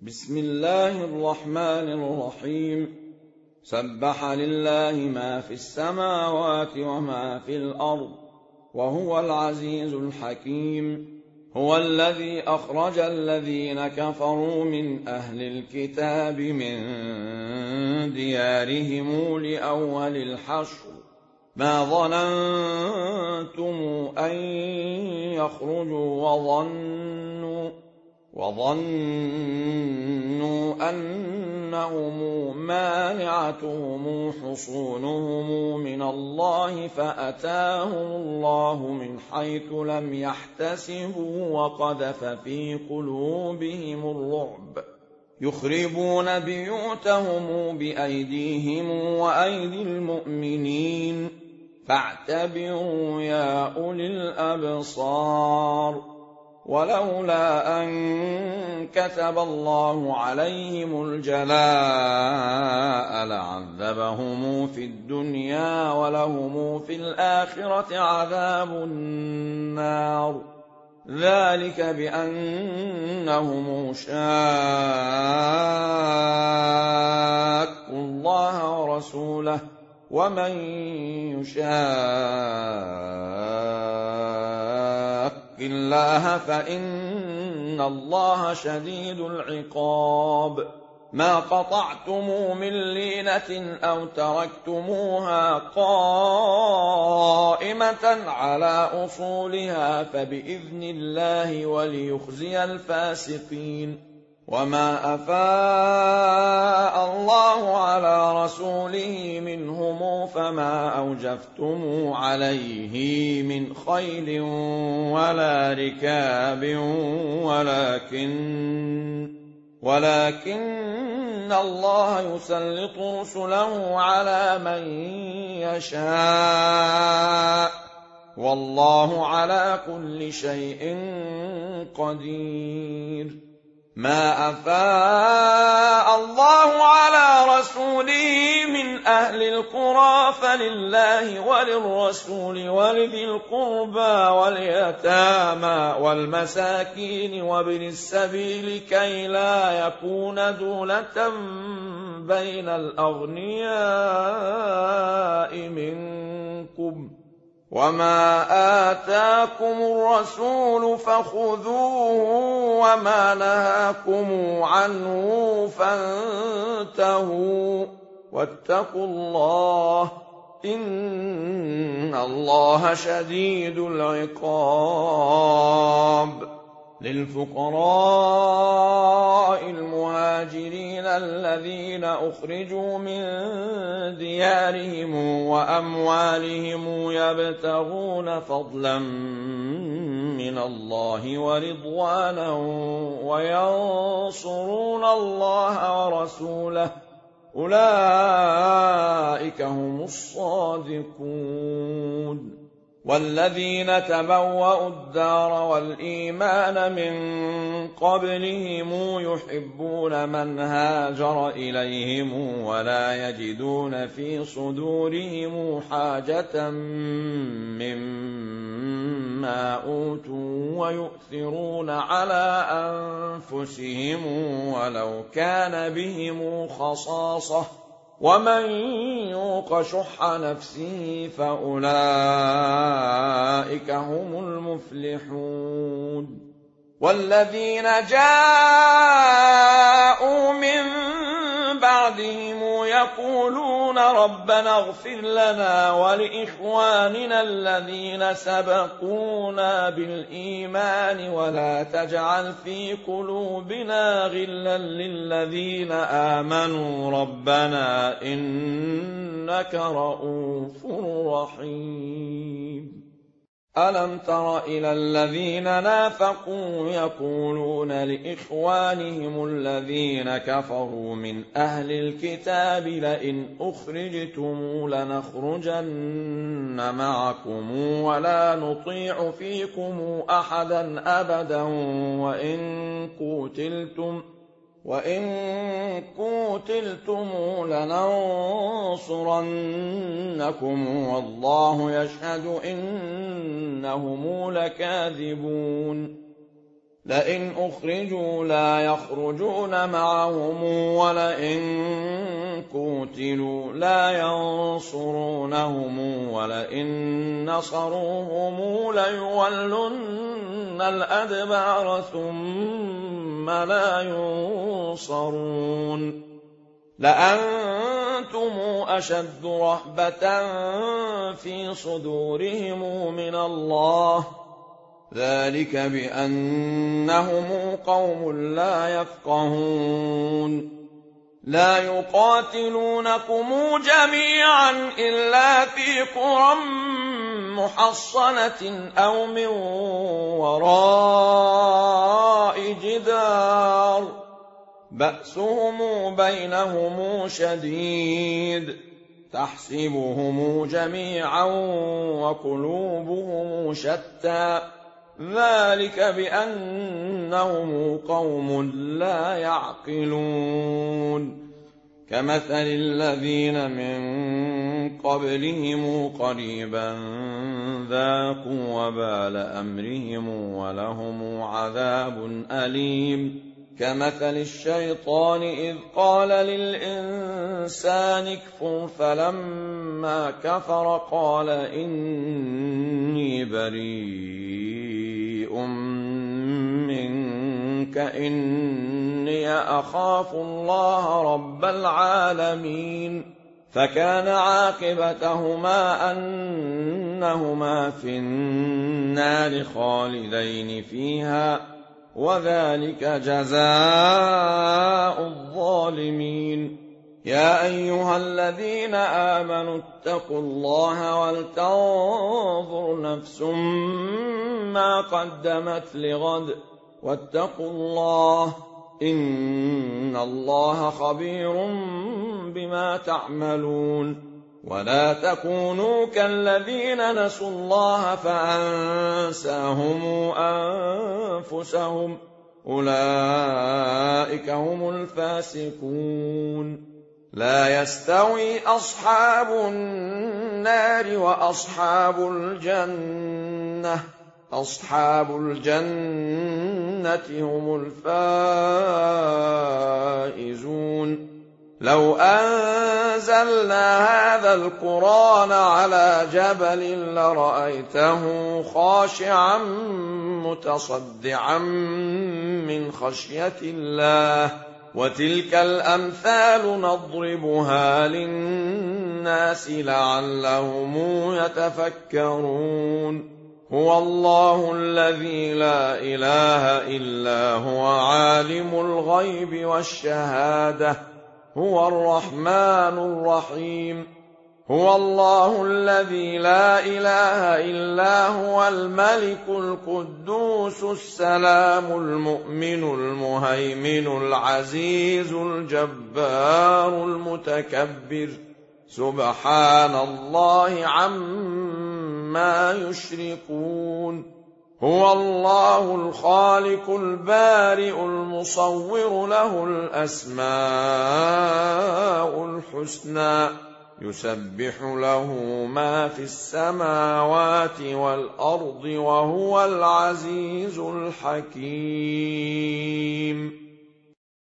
بسم الله الرحمن الرحيم. سبح لله ما في السماوات وما في الأرض وهو العزيز الحكيم. هو الذي أخرج الذين كفروا من أهل الكتاب من ديارهم لأول الحشر ما ظننتم أن يخرجوا وظنوا أنهم مانعتهم حصونهم من الله فأتاهم الله من حيث لم يحتسبوا وقذف في قلوبهم الرعب يخربون بيوتهم بأيديهم وأيدي المؤمنين فاعتبروا يا أولي الأبصار. ولولا أن كتب الله عليهم الجلاء لعذبهم في الدنيا ولهم في الآخرة عذاب النار. ذلك بأنهم شاقوا الله ورسوله ومن يشاق الله فإن الله شديد العقاب. ما قطعتم من لينة أو تركتموها قائمة على أصولها فبإذن الله وليخزي الفاسقين. وما أفاء الله على رسوله منهم فما أوجفتم عليه من خيل ولا ركاب ولكن الله يسلط رسله على من يشاء والله على كل شيء قدير. ما أفاء الله على رسوله من أهل القرى فلله وللرسول ولذي القربى واليتامى والمساكين وابن السبيل كي لا يكون دولة بين الأغنياء منكم. وما آتاكم الرسول فخذوه وما نهاكم عنه فانتهوا واتقوا الله إن الله شديد العقاب. للفقراء المهاجرين الذين أخرجوا من ديارهم وأموالهم يبتغون فضلا من الله ورضوانا وينصرون الله ورسوله أولئك هم الصادقون. والذين تبوأوا الدار والإيمان من قبلهم يحبون من هاجر إليهم ولا يجدون في صدورهم حاجة مما أوتوا ويؤثرون على أنفسهم ولو كان بهم خصاصة ومن يوق شح نفسه فأولئك هم المفلحون. والذين جاءوا من بعدهم يقولون ربنا اغفر لنا ولإخواننا الذين سبقونا بالإيمان ولا تجعل في قلوبنا غلا للذين آمنوا ربنا إنك رؤوف رحيم. ألم تر إلى الذين نافقوا يقولون لإخوانهم الذين كفروا من أهل الكتاب لئن أخرجتم لنخرجن معكم ولا نطيع فيكم أحدا أبدا وإن قوتلتم لننصرنكم والله يشهد إنهم لكاذبون. لئن أخرجوا لا يخرجون معهم ولئن قوتلوا لا ينصرونهم ولئن نصروهم ليولن الأدبار ثم لا ينصرون لأنتم أشد رهبة في صدورهم من الله ذلك بأنهم قوم لا يفقهون لا يقاتلونكم جميعا إلا في قرى محصنة أو من وراء جدار بأسهم بينهم شديد تحسبهم جميعا وقلوبهم شتى ذلك بأنهم قوم لا يعقلون كمثل الذين من قبلهم قريبا ذاقوا وبال أمرهم ولهم عذاب أليم كمثل الشيطان إذ قال للإنسان اكفر فلما كفر قال إني بريء منك إني أخاف الله رب العالمين فكان عاقبتهما أنهما في النار خالدين فيها وذلك جزاء الظالمين يا أيها الذين آمنوا اتقوا الله ولتنظر نفس ما قدمت لغد واتقوا الله إن الله خبير بما تعملون ولا تكونوا كالذين نسوا الله فأنساهم أنفسهم أولئك هم الفاسقون لا يستوي أصحاب النار وأصحاب الجنة أصحاب الجنة هم الفائزون لو أنزلنا هذا القرآن على جبل لرأيته خاشعا متصدعا من خشية الله وتلك الأمثال نضربها للناس لعلهم يتفكرون هو الله الذي لا إله إلا هو عالم الغيب والشهادة هو الرحمن الرحيم هو الله الذي لا إله إلا هو الملك القدوس السلام المؤمن المهيمن العزيز الجبار المتكبر سبحان الله عما يشركون هو الله الخالق البارئ المصور له الأسماء الحسنى يسبح له ما في السماوات والأرض وهو العزيز الحكيم